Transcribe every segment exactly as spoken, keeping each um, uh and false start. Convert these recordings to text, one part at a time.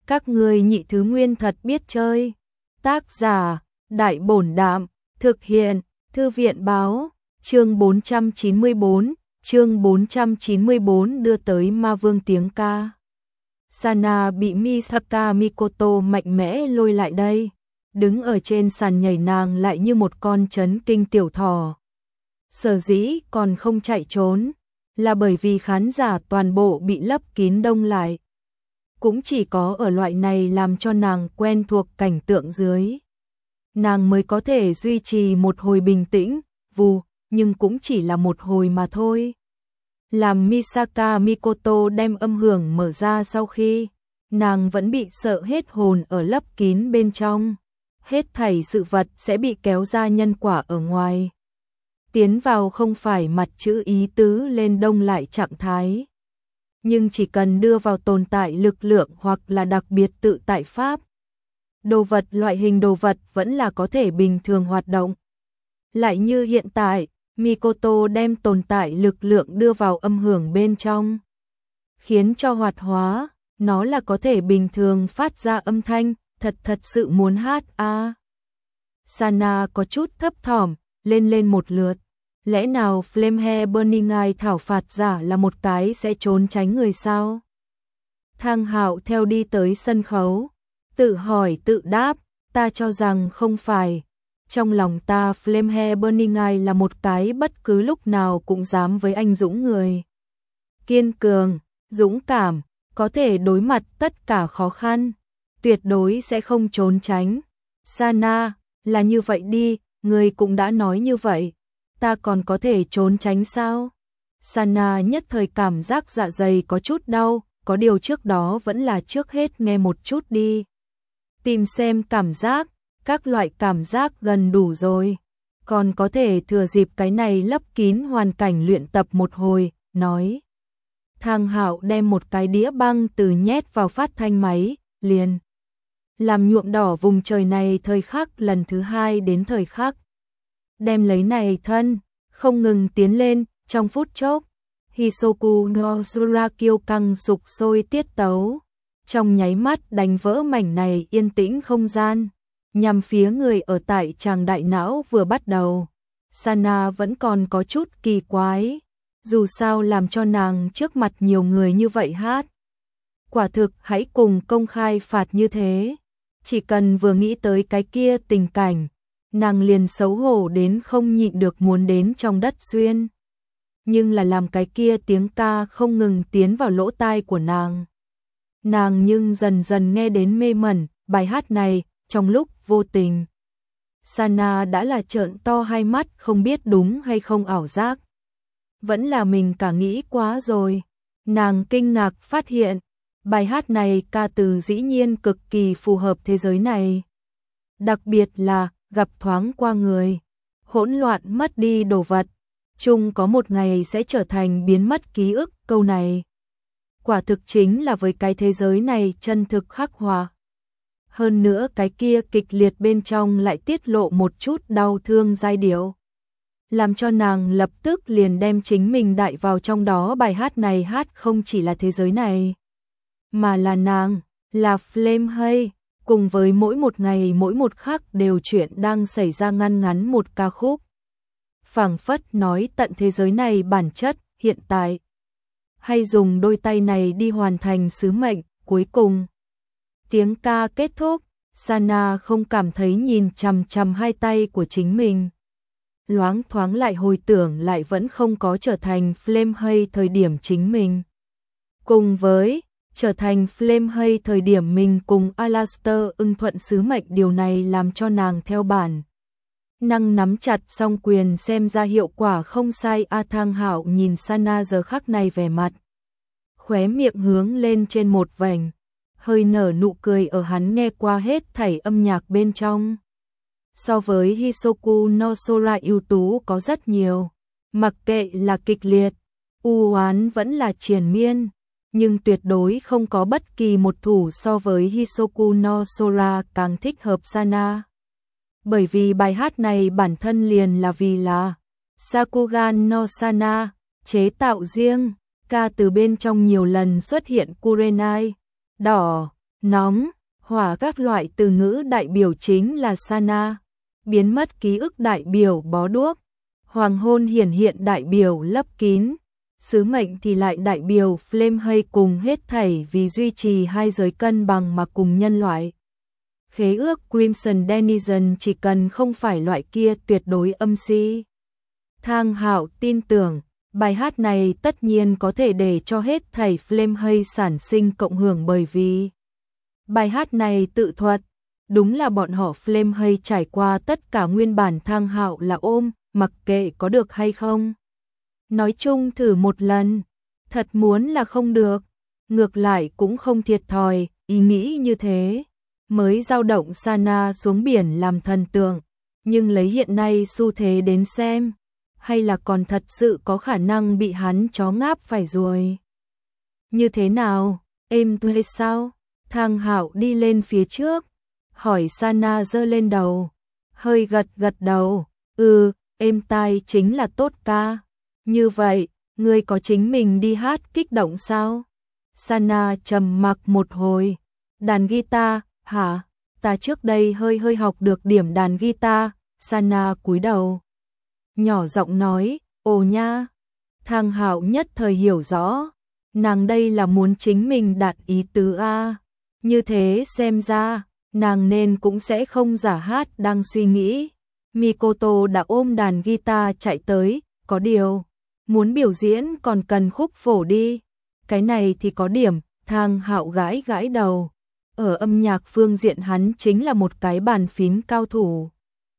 Các ngươi nhị thứ nguyên thật biết chơi. Tác giả, Đại Bổn Đạm, thực hiện, Thư viện Báo, chương bốn trăm chín mươi bốn, chương bốn trăm chín mươi bốn đưa tới ma vương tiếng ca. Sana bị Misaka Mikoto mạnh mẽ lôi lại đây, đứng ở trên sàn nhảy nàng lại như một con chấn kinh tiểu thỏ. Sở dĩ còn không chạy trốn, là bởi vì khán giả toàn bộ bị lấp kín đông lại. Cũng chỉ có ở loại này làm cho nàng quen thuộc cảnh tượng dưới, nàng mới có thể duy trì một hồi bình tĩnh, vù, nhưng cũng chỉ là một hồi mà thôi. Làm Misaka Mikoto đem âm hưởng mở ra sau khi, nàng vẫn bị sợ hết hồn ở lấp kín bên trong. Hết thảy sự vật sẽ bị kéo ra nhân quả ở ngoài. Tiến vào không phải mặt chữ ý tứ lên đông lại trạng thái. Nhưng chỉ cần đưa vào tồn tại lực lượng hoặc là đặc biệt tự tại pháp. Đồ vật loại hình đồ vật vẫn là có thể bình thường hoạt động. Lại như hiện tại, Mikoto đem tồn tại lực lượng đưa vào âm hưởng bên trong. Khiến cho hoạt hóa, nó là có thể bình thường phát ra âm thanh, thật thật sự muốn hát a. À. Sana có chút thấp thỏm, lên lên một lượt. Lẽ nào Flamehair Burning Eye thảo phạt giả là một cái sẽ trốn tránh người sao? Thang Hạo theo đi tới sân khấu, tự hỏi tự đáp, ta cho rằng không phải. Trong lòng ta Flamehair Burning Eye là một cái bất cứ lúc nào cũng dám với anh dũng người. Kiên cường, dũng cảm, có thể đối mặt tất cả khó khăn, tuyệt đối sẽ không trốn tránh. Sana, là như vậy đi, người cũng đã nói như vậy. Ta còn có thể trốn tránh sao? Sana nhất thời cảm giác dạ dày có chút đau, có điều trước đó vẫn là trước hết nghe một chút đi. Tìm xem cảm giác, các loại cảm giác gần đủ rồi. Còn có thể thừa dịp cái này lấp kín hoàn cảnh luyện tập một hồi, nói. Thang Hạo đem một cái đĩa băng từ nhét vào phát thanh máy, liền. Làm nhuộm đỏ vùng trời này thời khắc lần thứ hai đến thời khắc. Đem lấy này thân, không ngừng tiến lên, trong phút chốc. Hisoku no Sura kiêu căng sục sôi tiết tấu. Trong nháy mắt đánh vỡ mảnh này yên tĩnh không gian. Nhằm phía người ở tại tràng đại não vừa bắt đầu. Sana vẫn còn có chút kỳ quái. Dù sao làm cho nàng trước mặt nhiều người như vậy hát. Quả thực hãy cùng công khai phạt như thế. Chỉ cần vừa nghĩ tới cái kia tình cảnh, nàng liền xấu hổ đến không nhịn được muốn đến trong đất xuyên. Nhưng là làm cái kia tiếng ca không ngừng tiến vào lỗ tai của nàng. Nàng nhưng dần dần nghe đến mê mẩn, bài hát này, trong lúc vô tình. Sana đã là trợn to hai mắt không biết đúng hay không ảo giác. Vẫn là mình cả nghĩ quá rồi. Nàng kinh ngạc phát hiện, bài hát này ca từ dĩ nhiên cực kỳ phù hợp thế giới này. Đặc biệt là, gặp thoáng qua người, hỗn loạn mất đi đồ vật, chung có một ngày sẽ trở thành biến mất ký ức, câu này. Quả thực chính là với cái thế giới này chân thực khắc họa. Hơn nữa cái kia kịch liệt bên trong lại tiết lộ một chút đau thương giai điệu. Làm cho nàng lập tức liền đem chính mình đại vào trong đó. Bài hát này hát không chỉ là thế giới này, mà là nàng, là Flamehair, cùng với mỗi một ngày mỗi một khắc đều chuyện đang xảy ra ngăn ngắn một ca khúc. Phảng phất nói tận thế giới này bản chất, hiện tại. Hay dùng đôi tay này đi hoàn thành sứ mệnh, cuối cùng. Tiếng ca kết thúc, Sana không cảm thấy nhìn chằm chằm hai tay của chính mình. Loáng thoáng lại hồi tưởng lại vẫn không có trở thành Flamehair thời điểm chính mình. Cùng với trở thành Flamehair thời điểm mình cùng Alastor ưng thuận sứ mệnh, điều này làm cho nàng theo bản năng nắm chặt song quyền, xem ra hiệu quả không sai. A Thang Hạo nhìn Sana giờ khắc này vẻ mặt, khóe miệng hướng lên trên một vành, hơi nở nụ cười ở hắn nghe qua hết thảy âm nhạc bên trong. So với Hisoku no Sora ưu tú có rất nhiều, mặc kệ là kịch liệt, u oán vẫn là triền miên, nhưng tuyệt đối không có bất kỳ một thủ so với Hisoku no Sora càng thích hợp Sana. Bởi vì bài hát này bản thân liền là vì là Sakugan no Sana, chế tạo riêng, ca từ bên trong nhiều lần xuất hiện Kurenai, đỏ, nóng, hỏa các loại từ ngữ đại biểu chính là Sana, biến mất ký ức đại biểu bó đuốc, hoàng hôn hiển hiện đại biểu lấp kín, sứ mệnh thì lại đại biểu flame hay cùng hết thảy vì duy trì hai giới cân bằng mà cùng nhân loại. Khế ước Crimson Denizen chỉ cần không phải loại kia tuyệt đối âm si. Thang Hạo tin tưởng, bài hát này tất nhiên có thể để cho hết thảy flame hay sản sinh cộng hưởng bởi vì bài hát này tự thuật, đúng là bọn họ flame hay trải qua tất cả nguyên bản Thang Hạo là ôm, mặc kệ có được hay không. Nói chung thử một lần, thật muốn là không được, ngược lại cũng không thiệt thòi, ý nghĩ như thế. Mới dao động Sana xuống biển làm thần tượng, nhưng lấy hiện nay xu thế đến xem, hay là còn thật sự có khả năng bị hắn chó ngáp phải rồi. Như thế nào, em hay sao? Thang Hạo đi lên phía trước, hỏi Sana giơ lên đầu, hơi gật gật đầu, ừ, êm tai chính là tốt ca. Như vậy, ngươi có chính mình đi hát kích động sao? Sana trầm mặc một hồi, đàn guitar, hả? Ta trước đây hơi hơi học được điểm đàn guitar. Sana cúi đầu, nhỏ giọng nói, ồ nha. Thang Hạo nhất thời hiểu rõ, nàng đây là muốn chính mình đạt ý tứ a. Như thế xem ra, nàng nên cũng sẽ không giả hát đang suy nghĩ. Mikoto đã ôm đàn guitar chạy tới, có điều, muốn biểu diễn còn cần khúc phổ đi. Cái này thì có điểm, Thang Hạo gãi gãi đầu. Ở âm nhạc phương diện hắn chính là một cái bàn phím cao thủ.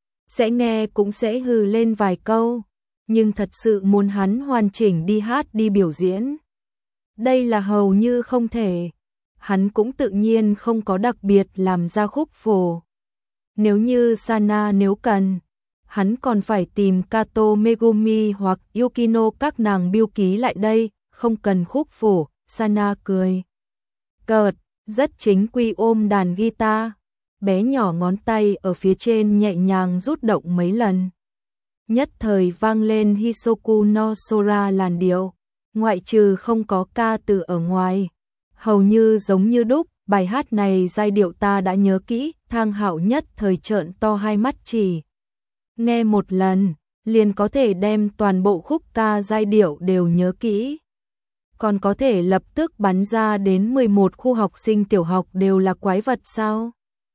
Sẽ nghe cũng sẽ hừ lên vài câu, nhưng thật sự muốn hắn hoàn chỉnh đi hát đi biểu diễn. Đây là hầu như không thể. Hắn cũng tự nhiên không có đặc biệt làm ra khúc phổ. Nếu như Sana nếu cần, hắn còn phải tìm Kato Megumi hoặc Yukino các nàng biêu ký lại đây, không cần khúc phổ. Sana cười cợt, rất chính quy ôm đàn guitar, bé nhỏ ngón tay ở phía trên nhẹ nhàng rút động mấy lần. Nhất thời vang lên Hisoku no Sora làn điệu, ngoại trừ không có ca từ ở ngoài, hầu như giống như đúc. Bài hát này giai điệu ta đã nhớ kỹ. Thang Hạo nhất thời trợn to hai mắt, chỉ nghe một lần liền có thể đem toàn bộ khúc ca giai điệu đều nhớ kỹ. Còn có thể lập tức bắn ra đến mười một khu học sinh tiểu học đều là quái vật sao?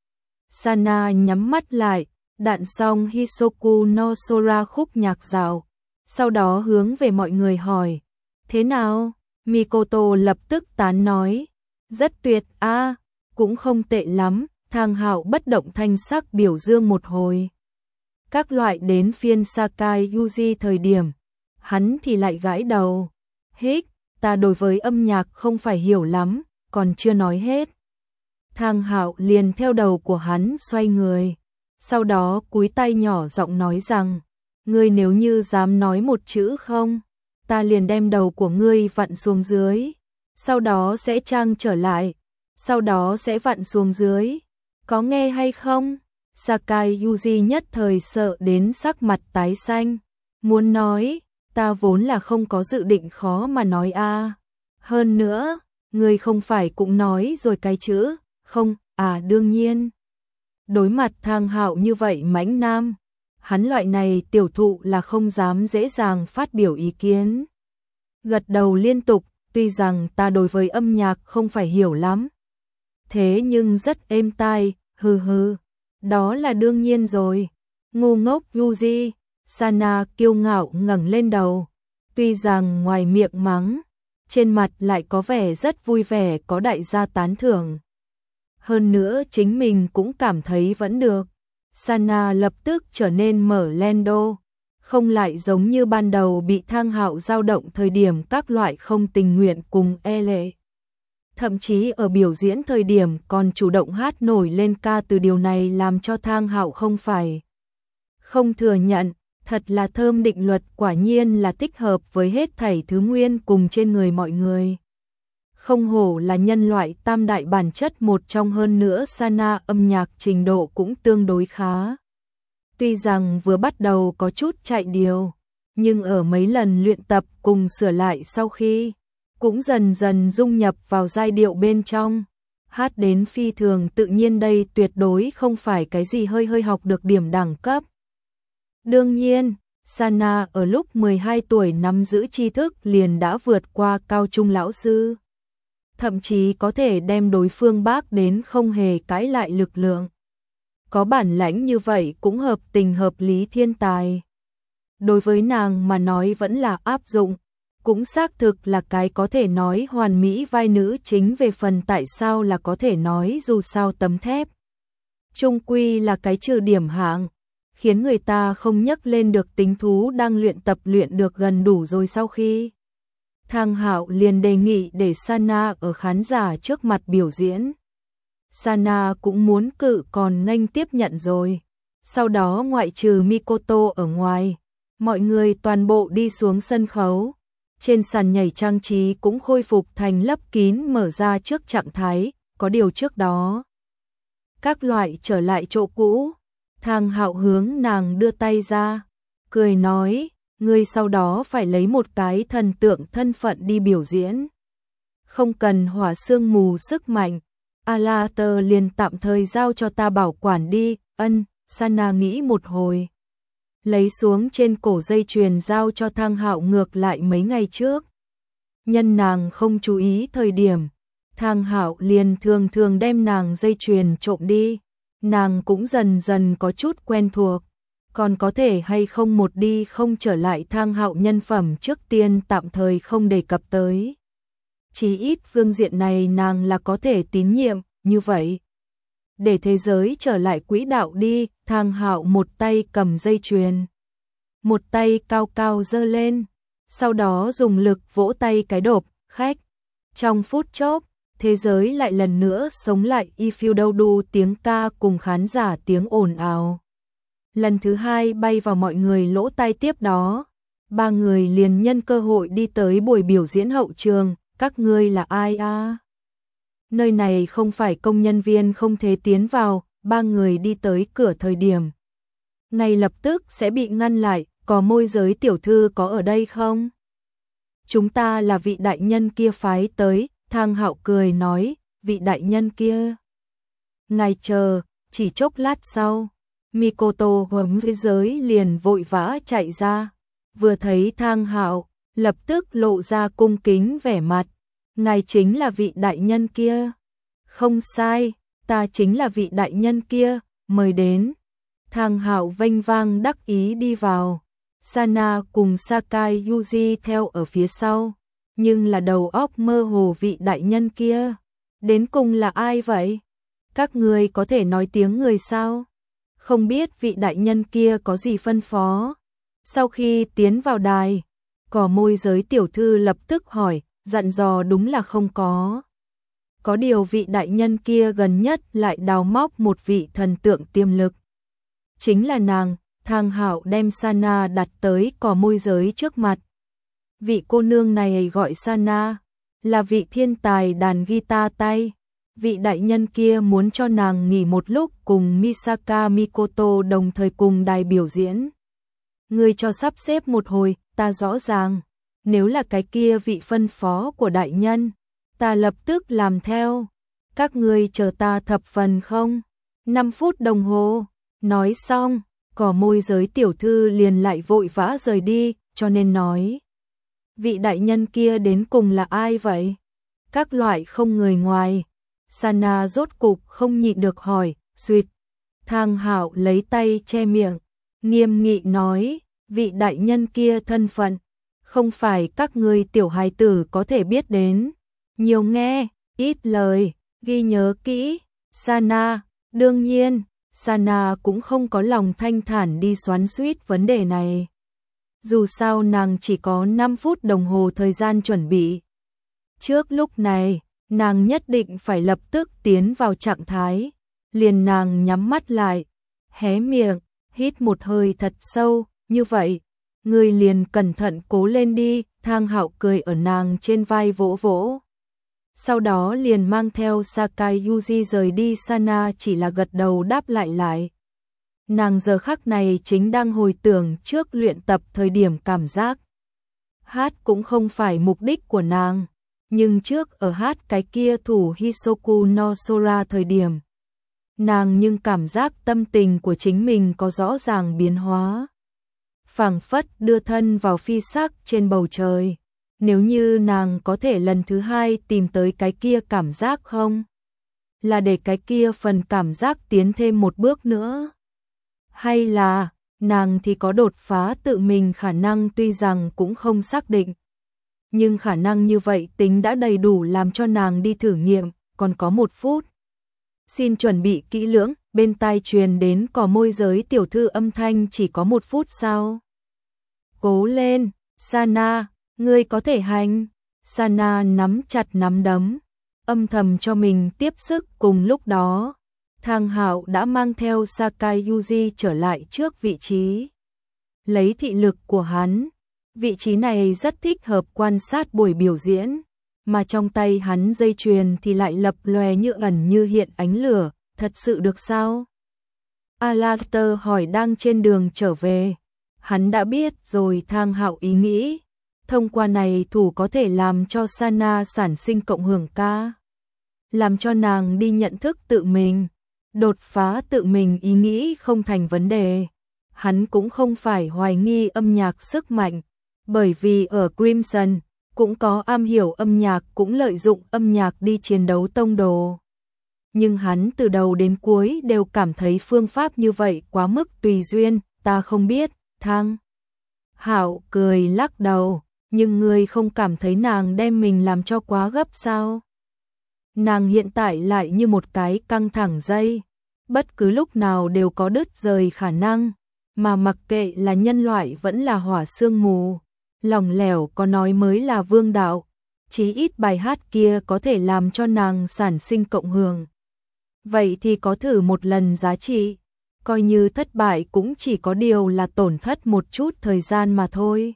Sana nhắm mắt lại, đạn xong Hisoku no Sora khúc nhạc dạo, sau đó hướng về mọi người hỏi, thế nào? Mikoto lập tức tán nói, rất tuyệt a, cũng không tệ lắm. Thang Hạo bất động thanh sắc biểu dương một hồi. Các loại đến phiên Sakai Yuji thời điểm, hắn thì lại gãi đầu, hích, ta đối với âm nhạc không phải hiểu lắm, còn chưa nói hết. Thang Hạo liền theo đầu của hắn xoay người, sau đó cúi tay nhỏ giọng nói rằng, ngươi nếu như dám nói một chữ không, ta liền đem đầu của ngươi vặn xuống dưới, sau đó sẽ trang trở lại, sau đó sẽ vặn xuống dưới, có nghe hay không? Sakai Yuji nhất thời sợ đến sắc mặt tái xanh, muốn nói, ta vốn là không có dự định khó mà nói a. Hơn nữa, ngươi không phải cũng nói rồi cái chữ, không, à đương nhiên. Đối mặt Thang Hạo như vậy mãnh nam, hắn loại này tiểu thụ là không dám dễ dàng phát biểu ý kiến. Gật đầu liên tục, tuy rằng ta đối với âm nhạc không phải hiểu lắm, thế nhưng rất êm tai, hừ hừ, đó là đương nhiên rồi. Ngu ngốc Yuji. Sana kiêu ngạo ngẩng lên đầu, tuy rằng ngoài miệng mắng, trên mặt lại có vẻ rất vui vẻ, có đại gia tán thưởng. Hơn nữa chính mình cũng cảm thấy vẫn được. Sana lập tức trở nên mở lendo, không lại giống như ban đầu bị Thang Hạo dao động thời điểm các loại không tình nguyện cùng e lệ. Thậm chí ở biểu diễn thời điểm còn chủ động hát nổi lên ca từ, điều này làm cho Thang Hạo không phải không thừa nhận, thật là thơm. Định luật quả nhiên là thích hợp với hết thảy thứ nguyên cùng trên người mọi người. Không hổ là nhân loại tam đại bản chất một trong, hơn nữa Sana âm nhạc trình độ cũng tương đối khá. Tuy rằng vừa bắt đầu có chút chạy điều, nhưng ở mấy lần luyện tập cùng sửa lại sau khi, cũng dần dần dung nhập vào giai điệu bên trong. Hát đến phi thường tự nhiên, đây tuyệt đối không phải cái gì hơi hơi học được điểm đẳng cấp. Đương nhiên, Sana ở lúc mười hai tuổi nắm giữ tri thức liền đã vượt qua cao trung lão sư. Thậm chí có thể đem đối phương bác đến không hề cãi lại lực lượng. Có bản lãnh như vậy cũng hợp tình hợp lý thiên tài. Đối với nàng mà nói vẫn là áp dụng, cũng xác thực là cái có thể nói hoàn mỹ vai nữ chính. Về phần tại sao là có thể nói, dù sao tấm thép chung quy là cái trừ điểm hạng, khiến người ta không nhắc lên được tính thú đang luyện tập luyện được gần đủ rồi. Sau khi Thang Hạo liền đề nghị để Sana ở khán giả trước mặt biểu diễn. Sana cũng muốn cự còn nghênh tiếp nhận rồi. Sau đó ngoại trừ Mikoto ở ngoài, mọi người toàn bộ đi xuống sân khấu. Trên sàn nhảy trang trí cũng khôi phục thành lấp kín mở ra trước trạng thái, có điều trước đó các loại trở lại chỗ cũ. Thang Hạo hướng nàng đưa tay ra, cười nói, ngươi sau đó phải lấy một cái thần tượng thân phận đi biểu diễn. Không cần hỏa sương mù sức mạnh, Alater liền tạm thời giao cho ta bảo quản đi. Ân, Sana nghĩ một hồi, lấy xuống trên cổ dây chuyền giao cho Thang Hạo. Ngược lại mấy ngày trước, nhân nàng không chú ý thời điểm, Thang Hạo liền thường thường đem nàng dây chuyền trộm đi. Nàng cũng dần dần có chút quen thuộc, còn có thể hay không một đi không trở lại. Thang Hạo nhân phẩm trước tiên tạm thời không đề cập tới, chí ít phương diện này nàng là có thể tín nhiệm. Như vậy, để thế giới trở lại quỹ đạo đi. Thang Hạo một tay cầm dây chuyền, một tay cao cao giơ lên, sau đó dùng lực vỗ tay cái độp, khách. Trong phút chốc, thế giới lại lần nữa sống lại. If đâu đu tiếng ca cùng khán giả tiếng ồn ào lần thứ hai bay vào mọi người lỗ tai. Tiếp đó, ba người liền nhân cơ hội đi tới buổi biểu diễn hậu trường. Các ngươi là ai a? Nơi này không phải công nhân viên, không thể tiến vào. Ba người đi tới cửa thời điểm, ngay lập tức sẽ bị ngăn lại. Có môi giới tiểu thư có ở đây không? Chúng ta là vị đại nhân kia phái tới. Thang Hạo cười nói, vị đại nhân kia. Ngài chờ, chỉ chốc lát sau, Mikoto huấn thế giới liền vội vã chạy ra. Vừa thấy Thang Hạo, lập tức lộ ra cung kính vẻ mặt. Ngài chính là vị đại nhân kia. Không sai, ta chính là vị đại nhân kia, mời đến. Thang Hạo vênh vang đắc ý đi vào. Sana cùng Sakai Yuji theo ở phía sau, nhưng là đầu óc mơ hồ. Vị đại nhân kia đến cùng là ai vậy? Các người có thể nói tiếng người sao? Không biết vị đại nhân kia có gì phân phó? Sau khi tiến vào đài, cỏ môi giới tiểu thư lập tức hỏi, dặn dò đúng là không có. Có điều vị đại nhân kia gần nhất lại đào móc một vị thần tượng tiềm lực. Chính là nàng. Thang Hạo đem Sana đặt tới cỏ môi giới trước mặt. Vị cô nương này gọi Sana, là vị thiên tài đàn guitar tay. Vị đại nhân kia muốn cho nàng nghỉ một lúc cùng Misaka Mikoto đồng thời cùng đài biểu diễn. Ngươi cho sắp xếp một hồi, ta rõ ràng. Nếu là cái kia vị phân phó của đại nhân, ta lập tức làm theo. Các ngươi chờ ta thập phần không? năm phút đồng hồ. Nói xong, cỏ môi giới tiểu thư liền lại vội vã rời đi, cho nên nói. Vị đại nhân kia đến cùng là ai vậy? Các loại không người ngoài. Sana rốt cục không nhịn được hỏi, suýt. Thang Hạo lấy tay che miệng, nghiêm nghị nói, vị đại nhân kia thân phận, không phải các ngươi tiểu hài tử có thể biết đến. Nhiều nghe, ít lời, ghi nhớ kỹ. Sana, đương nhiên, Sana cũng không có lòng thanh thản đi xoắn xuýt vấn đề này. Dù sao nàng chỉ có năm phút đồng hồ thời gian chuẩn bị. Trước lúc này, nàng nhất định phải lập tức tiến vào trạng thái. Liền nàng nhắm mắt lại, hé miệng, hít một hơi thật sâu, như vậy, ngươi liền cẩn thận cố lên đi. Thang Hạo cười ở nàng trên vai vỗ vỗ. Sau đó liền mang theo Sakai Yuji rời đi. Sana chỉ là gật đầu đáp lại lại. Nàng giờ khắc này chính đang hồi tưởng trước luyện tập thời điểm cảm giác. Hát cũng không phải mục đích của nàng, Nhưng trước ở hát cái kia thủ Hisoku no Sora thời điểm, nàng nhưng cảm giác tâm tình của chính mình có rõ ràng biến hóa. Phảng phất đưa thân vào phi sắc trên bầu trời. Nếu như nàng có thể lần thứ hai tìm tới cái kia cảm giác không? Là để cái kia phần cảm giác tiến thêm một bước nữa? Hay là, nàng thì có đột phá tự mình khả năng tuy rằng cũng không xác định. Nhưng khả năng như vậy tính đã đầy đủ làm cho nàng đi thử nghiệm, còn có một phút. Xin chuẩn bị kỹ lưỡng, bên tai truyền đến cò môi giới tiểu thư âm thanh chỉ có một phút sau. Cố lên, Sana, ngươi có thể hành. Sana nắm chặt nắm đấm, âm thầm cho mình tiếp sức. Cùng lúc đó, Thang Hạo đã mang theo Sakai Yuji trở lại trước vị trí. Lấy thị lực của hắn, vị trí này rất thích hợp quan sát buổi biểu diễn, mà trong tay hắn dây chuyền thì lại lập lòe như ẩn như hiện ánh lửa, thật sự được sao? Alastair hỏi đang trên đường trở về. Hắn đã biết rồi Thang Hạo ý nghĩ, thông qua này thủ có thể làm cho Sana sản sinh cộng hưởng ca, làm cho nàng đi nhận thức tự mình, đột phá tự mình ý nghĩ không thành vấn đề. Hắn cũng không phải hoài nghi âm nhạc sức mạnh, bởi vì ở Crimson cũng có am hiểu âm nhạc cũng lợi dụng âm nhạc đi chiến đấu tông đồ. Nhưng hắn từ đầu đến cuối đều cảm thấy phương pháp như vậy quá mức tùy duyên, ta không biết. Thang Hạo cười lắc đầu, nhưng ngươi không cảm thấy nàng đem mình làm cho quá gấp sao? Nàng hiện tại lại như một cái căng thẳng dây, bất cứ lúc nào đều có đứt rời khả năng, mà mặc kệ là nhân loại vẫn là hỏa sương mù, lỏng lẻo có nói mới là vương đạo, chí ít bài hát kia có thể làm cho nàng sản sinh cộng hưởng. Vậy thì có thử một lần giá trị, coi như thất bại cũng chỉ có điều là tổn thất một chút thời gian mà thôi.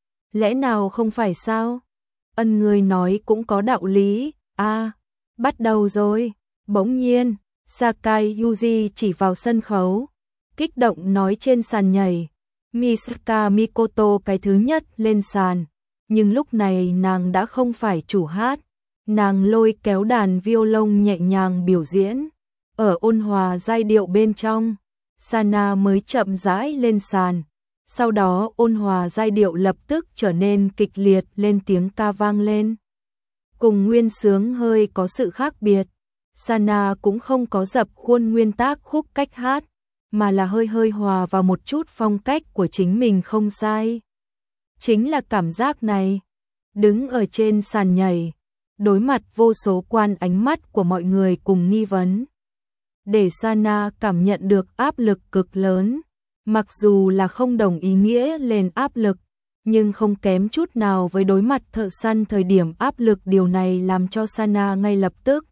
Lẽ nào không phải sao? Ân người nói cũng có đạo lý. A, à, bắt đầu rồi. Bỗng nhiên, Sakai Yuji chỉ vào sân khấu, kích động nói trên sàn nhảy. Misuka Mikoto cái thứ nhất lên sàn, nhưng lúc này nàng đã không phải chủ hát, nàng lôi kéo đàn violon nhẹ nhàng biểu diễn, ở ôn hòa giai điệu bên trong. Sana mới chậm rãi lên sàn, sau đó ôn hòa giai điệu lập tức trở nên kịch liệt lên, tiếng ca vang lên. Cùng nguyên sướng hơi có sự khác biệt, Sana cũng không có dập khuôn nguyên tác khúc cách hát, mà là hơi hơi hòa vào một chút phong cách của chính mình không sai. Chính là cảm giác này, đứng ở trên sàn nhảy, đối mặt vô số quan ánh mắt của mọi người cùng nghi vấn. Để Sana cảm nhận được áp lực cực lớn, mặc dù là không đồng ý nghĩa lên áp lực, nhưng không kém chút nào với đối mặt thợ săn thời điểm áp lực. Điều này làm cho Sana ngay lập tức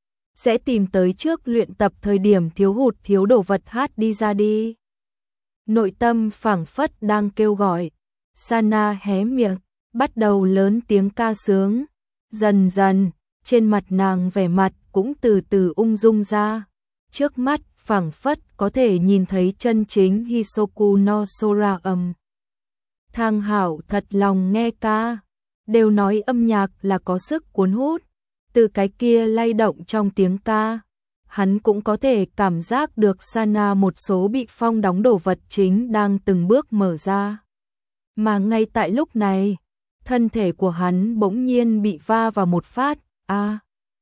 sẽ tìm tới trước luyện tập thời điểm thiếu hụt thiếu đồ vật hát đi ra đi. Nội tâm phảng phất đang kêu gọi, Sana hé miệng, bắt đầu lớn tiếng ca sướng. Dần dần, trên mặt nàng vẻ mặt cũng từ từ ung dung ra. Trước mắt phảng phất có thể nhìn thấy chân chính Hisoku no Sora âm. Thang Hạo thật lòng nghe ca, đều nói âm nhạc là có sức cuốn hút, từ cái kia lay động trong tiếng ca, hắn cũng có thể cảm giác được Sana một số bị phong đóng đồ vật chính đang từng bước mở ra. Mà ngay tại lúc này, thân thể của hắn bỗng nhiên bị va vào một phát. A, à,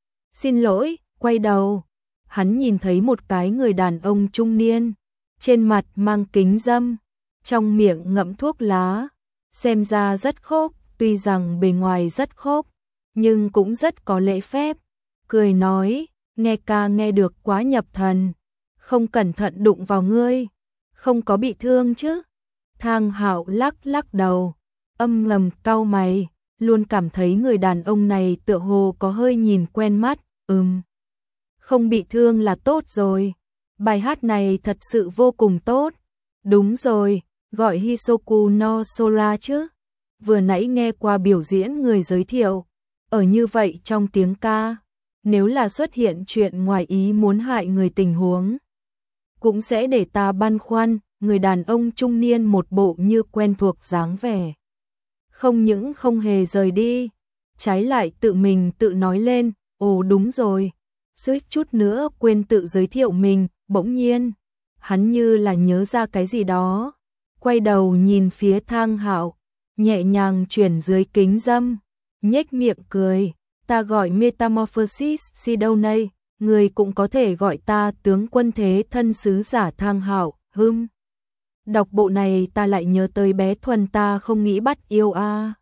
xin lỗi. Quay đầu, hắn nhìn thấy một cái người đàn ông trung niên, trên mặt mang kính râm, trong miệng ngậm thuốc lá, xem ra rất khốc, tuy rằng bề ngoài rất khốc, nhưng cũng rất có lễ phép, cười nói, nghe ca nghe được quá nhập thần, không cẩn thận đụng vào ngươi, không có bị thương chứ? Thang Hạo lắc lắc đầu, âm ngầm cau mày, luôn cảm thấy người đàn ông này tựa hồ có hơi nhìn quen mắt. Ừm, không bị thương là tốt rồi, bài hát này thật sự vô cùng tốt. Đúng rồi, gọi Hisoku no Sora chứ, vừa nãy nghe qua biểu diễn người giới thiệu, ở như vậy trong tiếng ca, nếu là xuất hiện chuyện ngoài ý muốn hại người tình huống, cũng sẽ để ta băn khoăn. Người đàn ông trung niên một bộ như quen thuộc dáng vẻ, không những không hề rời đi, trái lại tự mình tự nói lên, ồ đúng rồi, suýt chút nữa quên tự giới thiệu mình, bỗng nhiên, hắn như là nhớ ra cái gì đó, quay đầu nhìn phía Thang Hạo, nhẹ nhàng chuyển dưới kính râm, nhếch miệng cười, ta gọi Metamorphosis Sidoney, người cũng có thể gọi ta tướng quân thế thân sứ giả Thang Hạo, hưng. Đọc bộ này ta lại nhớ tới bé Thuần ta không nghĩ bắt yêu a.